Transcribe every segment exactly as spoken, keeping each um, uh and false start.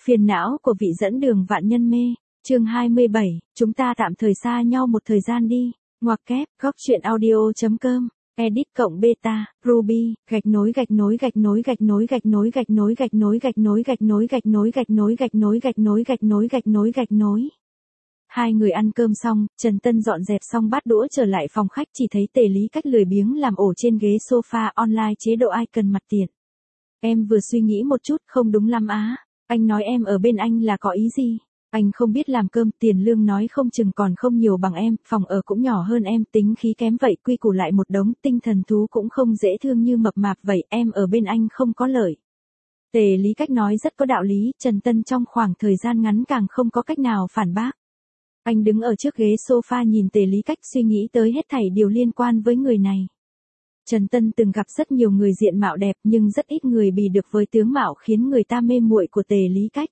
Phiền não của vị dẫn đường vạn nhân mê, chương hai mươi bảy, chúng ta tạm thời xa nhau một thời gian đi. Ngoặc kép, góc truyện audio.com, edit cộng beta, ruby, gạch nối gạch nối gạch nối gạch nối gạch nối gạch nối gạch nối gạch nối gạch nối gạch nối gạch nối gạch nối gạch nối gạch nối gạch nối gạch nối. Hai người ăn cơm xong, Trần Tân dọn dẹp xong bát đũa trở lại phòng khách, chỉ thấy Tề Lý Cách lười biếng làm ổ trên ghế sofa online chế độ ai cần mặt tiện. Em vừa suy nghĩ một chút, không đúng lắm á. Anh nói em ở bên anh là có ý gì? Anh không biết làm cơm, tiền lương nói không chừng còn không nhiều bằng em, phòng ở cũng nhỏ hơn em, tính khí kém vậy, quy củ lại một đống, tinh thần thú cũng không dễ thương như mập mạp vậy, em ở bên anh không có lợi. Tề Lý Cách nói rất có đạo lý, Trần Tân trong khoảng thời gian ngắn càng không có cách nào phản bác. Anh đứng ở trước ghế sofa nhìn Tề Lý Cách, suy nghĩ tới hết thảy điều liên quan với người này. Trần Tân từng gặp rất nhiều người diện mạo đẹp nhưng rất ít người bì được với tướng mạo khiến người ta mê muội của Tề Lý Cách.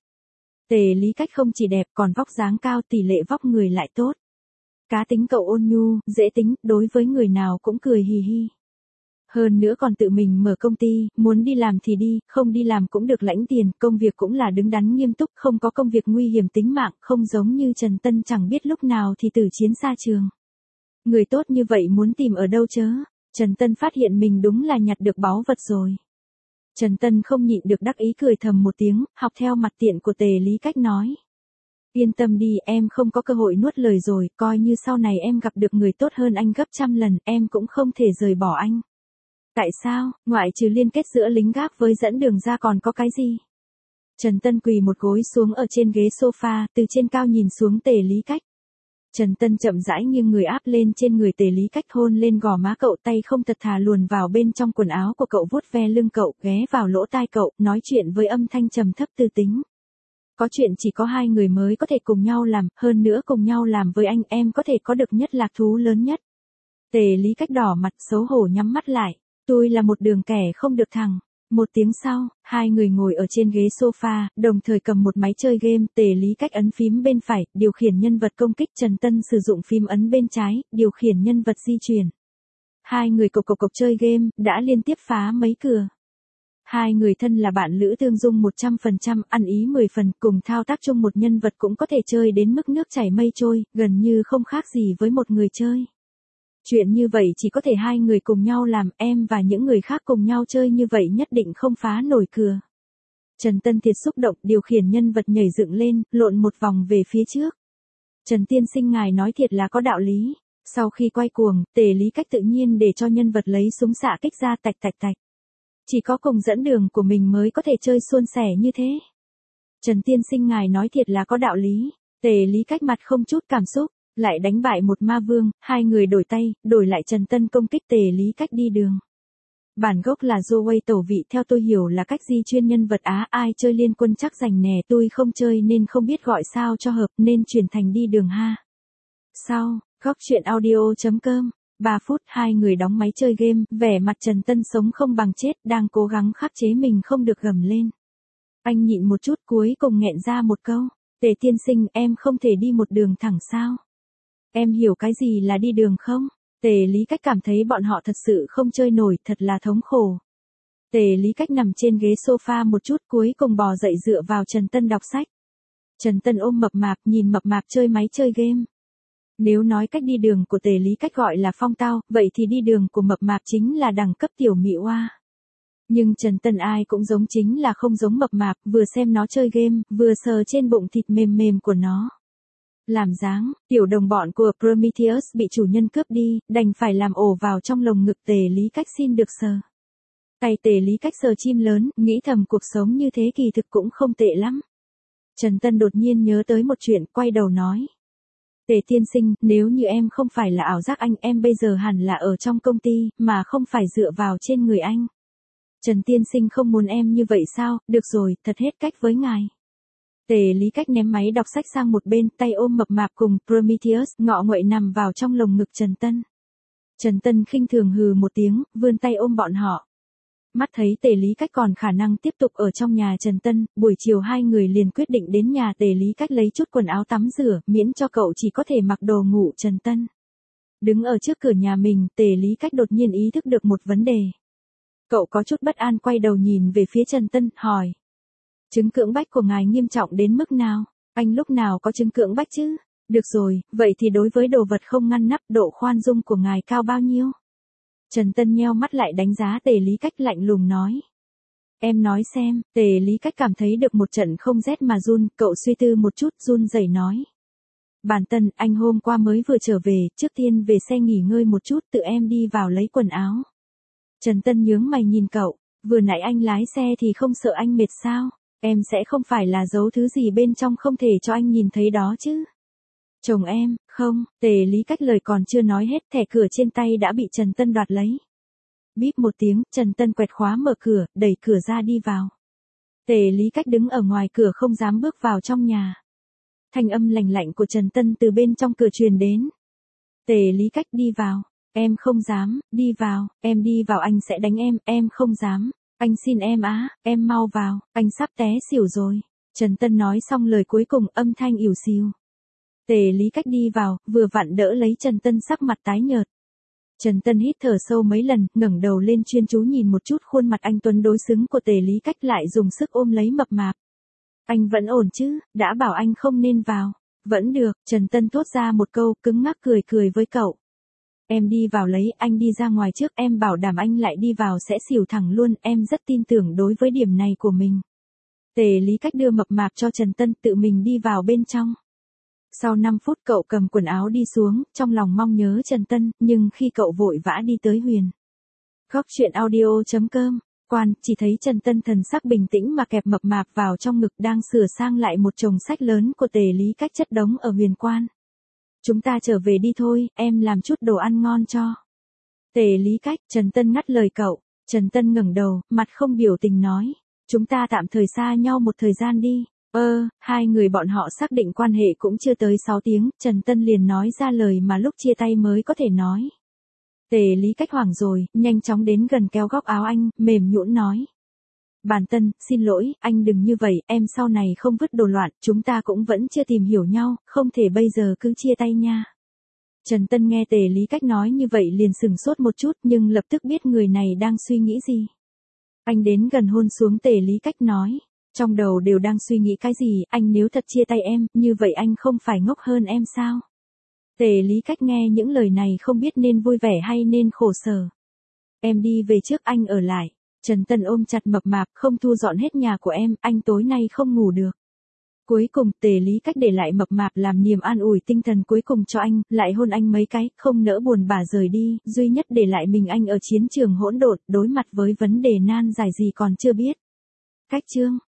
Tề Lý Cách không chỉ đẹp còn vóc dáng cao, tỷ lệ vóc người lại tốt. Cá tính cậu ôn nhu, dễ tính, đối với người nào cũng cười hì hì. Hơn nữa còn tự mình mở công ty, muốn đi làm thì đi, không đi làm cũng được lãnh tiền, công việc cũng là đứng đắn nghiêm túc, không có công việc nguy hiểm tính mạng, không giống như Trần Tân chẳng biết lúc nào thì tử chiến xa trường. Người tốt như vậy muốn tìm ở đâu chớ? Trần Tân phát hiện mình đúng là nhặt được báu vật rồi. Trần Tân không nhịn được đắc ý cười thầm một tiếng, học theo mặt tiện của Tề Lý Cách nói. Yên tâm đi, em không có cơ hội nuốt lời rồi, coi như sau này em gặp được người tốt hơn anh gấp trăm lần, em cũng không thể rời bỏ anh. Tại sao, ngoại trừ liên kết giữa lính gác với dẫn đường ra còn có cái gì? Trần Tân quỳ một gối xuống ở trên ghế sofa, từ trên cao nhìn xuống Tề Lý Cách. Trần Tân chậm rãi nghiêng người áp lên trên người Tề Lý Cách, hôn lên gò má cậu, tay không thật thà luồn vào bên trong quần áo của cậu, vuốt ve lưng cậu, ghé vào lỗ tai cậu, nói chuyện với âm thanh trầm thấp tư tính. Có chuyện chỉ có hai người mới có thể cùng nhau làm, hơn nữa cùng nhau làm với anh em có thể có được nhất lạc thú lớn nhất. Tề Lý Cách đỏ mặt xấu hổ nhắm mắt lại, tôi là một đường kẻ không được thằng. Một tiếng sau, hai người ngồi ở trên ghế sofa, đồng thời cầm một máy chơi game, Tề Lý Cách ấn phím bên phải, điều khiển nhân vật công kích, Trần Tân sử dụng phím ấn bên trái, điều khiển nhân vật di chuyển. Hai người cộc cộc cộc chơi game, đã liên tiếp phá mấy cửa. Hai người thân là bạn lữ tương dung một trăm phần trăm, ăn ý mười phần, cùng thao tác chung một nhân vật cũng có thể chơi đến mức nước chảy mây trôi, gần như không khác gì với một người chơi. Chuyện như vậy chỉ có thể hai người cùng nhau làm, em và những người khác cùng nhau chơi như vậy nhất định không phá nổi cửa. Trần Tân thiệt xúc động, điều khiển nhân vật nhảy dựng lên, lộn một vòng về phía trước. Trần tiên sinh ngài nói thiệt là có đạo lý. Sau khi quay cuồng, Tề Lý Cách tự nhiên để cho nhân vật lấy súng xạ kích ra tạch tạch tạch. Chỉ có cùng dẫn đường của mình mới có thể chơi suôn sẻ như thế. Trần tiên sinh ngài nói thiệt là có đạo lý. Tề Lý Cách mặt không chút cảm xúc. Lại đánh bại một ma vương, hai người đổi tay, đổi lại Trần Tân công kích Tề Lý Cách đi đường. Bản gốc là Doway tẩu vị, theo tôi hiểu là cách di chuyên nhân vật Á, ai chơi liên quân chắc rành nè, tôi không chơi nên không biết gọi sao cho hợp, nên chuyển thành đi đường ha. Sau, góc truyện audio.com, ba phút hai người đóng máy chơi game, vẻ mặt Trần Tân sống không bằng chết, đang cố gắng khắc chế mình không được gầm lên. Anh nhịn một chút cuối cùng nghẹn ra một câu, Tề tiên sinh em không thể đi một đường thẳng sao? Em hiểu cái gì là đi đường không? Tề Lý Cách cảm thấy bọn họ thật sự không chơi nổi, thật là thống khổ. Tề Lý Cách nằm trên ghế sofa một chút cuối cùng bò dậy dựa vào Trần Tân đọc sách. Trần Tân ôm mập mạp nhìn mập mạp chơi máy chơi game. Nếu nói cách đi đường của Tề Lý Cách gọi là phong tao, vậy thì đi đường của mập mạp chính là đẳng cấp tiểu mị oa. Nhưng Trần Tân ai cũng giống, chính là không giống mập mạp, vừa xem nó chơi game, vừa sờ trên bụng thịt mềm mềm của nó. Làm dáng, tiểu đồng bọn của Prometheus bị chủ nhân cướp đi, đành phải làm ổ vào trong lồng ngực Tề Lý Cách xin được sờ. Tay Tề Lý Cách sờ chim lớn, nghĩ thầm cuộc sống như thế kỳ thực cũng không tệ lắm. Trần Tân đột nhiên nhớ tới một chuyện, quay đầu nói. Tề tiên sinh, nếu như em không phải là ảo giác anh, em bây giờ hẳn là ở trong công ty, mà không phải dựa vào trên người anh. Trần tiên sinh không muốn em như vậy sao, được rồi, thật hết cách với ngài. Tề Lý Cách ném máy đọc sách sang một bên, tay ôm mập mạp cùng Prometheus, ngọ nguậy nằm vào trong lồng ngực Trần Tân. Trần Tân khinh thường hừ một tiếng, vươn tay ôm bọn họ. Mắt thấy Tề Lý Cách còn khả năng tiếp tục ở trong nhà Trần Tân, buổi chiều hai người liền quyết định đến nhà Tề Lý Cách lấy chút quần áo tắm rửa, miễn cho cậu chỉ có thể mặc đồ ngủ Trần Tân. Đứng ở trước cửa nhà mình, Tề Lý Cách đột nhiên ý thức được một vấn đề. Cậu có chút bất an quay đầu nhìn về phía Trần Tân, hỏi. Chứng cưỡng bách của ngài nghiêm trọng đến mức nào? Anh lúc nào có chứng cưỡng bách chứ? Được rồi, vậy thì đối với đồ vật không ngăn nắp độ khoan dung của ngài cao bao nhiêu? Trần Tân nheo mắt lại đánh giá Tề Lý Cách lạnh lùng nói. Em nói xem, Tề Lý Cách cảm thấy được một trận không rét mà run, cậu suy tư một chút run rẩy nói. Bản Tân, anh hôm qua mới vừa trở về, trước tiên về xe nghỉ ngơi một chút tự em đi vào lấy quần áo. Trần Tân nhướng mày nhìn cậu, vừa nãy anh lái xe thì không sợ anh mệt sao? Em sẽ không phải là giấu thứ gì bên trong không thể cho anh nhìn thấy đó chứ? Chồng em, không, Tề Lý Cách lời còn chưa nói hết thẻ cửa trên tay đã bị Trần Tân đoạt lấy. Bíp một tiếng, Trần Tân quẹt khóa mở cửa, đẩy cửa ra đi vào. Tề Lý Cách đứng ở ngoài cửa không dám bước vào trong nhà. Thanh âm lạnh lạnh của Trần Tân từ bên trong cửa truyền đến. Tề Lý Cách đi vào, em không dám, đi vào, em đi vào anh sẽ đánh em, em không dám, anh xin em á, em mau vào, anh sắp té xỉu rồi. Trần Tân nói xong lời cuối cùng âm thanh ỉu xìu. Tề Lý Cách đi vào, vừa vặn đỡ lấy Trần Tân sắc mặt tái nhợt. Trần Tân hít thở sâu mấy lần, ngẩng đầu lên chuyên chú nhìn một chút khuôn mặt anh tuấn đối xứng của Tề Lý Cách lại dùng sức ôm lấy mập mạp. Anh vẫn ổn chứ, đã bảo anh không nên vào. Vẫn được, Trần Tân thốt ra một câu, cứng ngắc cười cười với cậu. Em đi vào lấy, anh đi ra ngoài trước, em bảo đảm anh lại đi vào sẽ xỉu thẳng luôn, em rất tin tưởng đối với điểm này của mình. Tề Lý Cách đưa mập mạp cho Trần Tân tự mình đi vào bên trong. Sau năm phút cậu cầm quần áo đi xuống, trong lòng mong nhớ Trần Tân, nhưng khi cậu vội vã đi tới Huyền. Góc chuyện audio chấm com, quan, chỉ thấy Trần Tân thần sắc bình tĩnh mà kẹp mập mạp vào trong ngực đang sửa sang lại một chồng sách lớn của Tề Lý Cách chất đống ở Huyền Quan. Chúng ta trở về đi thôi, em làm chút đồ ăn ngon cho. Tề Lý Cách, Trần Tân ngắt lời cậu. Trần Tân ngẩng đầu, mặt không biểu tình nói. Chúng ta tạm thời xa nhau một thời gian đi. Ơ, hai người bọn họ xác định quan hệ cũng chưa tới sáu tiếng, Trần Tân liền nói ra lời mà lúc chia tay mới có thể nói. Tề Lý Cách hoảng rồi, nhanh chóng đến gần kéo góc áo anh, mềm nhũn nói. Bản Tân, xin lỗi, anh đừng như vậy, em sau này không vứt đồ loạn, chúng ta cũng vẫn chưa tìm hiểu nhau, không thể bây giờ cứ chia tay nha. Trần Tân nghe Tề Lý Cách nói như vậy liền sừng sốt một chút nhưng lập tức biết người này đang suy nghĩ gì. Anh đến gần hôn xuống Tề Lý Cách nói. Trong đầu đều đang suy nghĩ cái gì, anh nếu thật chia tay em, như vậy anh không phải ngốc hơn em sao? Tề Lý Cách nghe những lời này không biết nên vui vẻ hay nên khổ sở. Em đi về trước anh ở lại. Trần Tân ôm chặt mập mạp, không thu dọn hết nhà của em, anh tối nay không ngủ được. Cuối cùng Tề Lý Cách để lại mập mạp làm niềm an ủi tinh thần cuối cùng cho anh, lại hôn anh mấy cái, không nỡ buồn bã rời đi, duy nhất để lại mình anh ở chiến trường hỗn độn, đối mặt với vấn đề nan giải gì còn chưa biết. Cách chương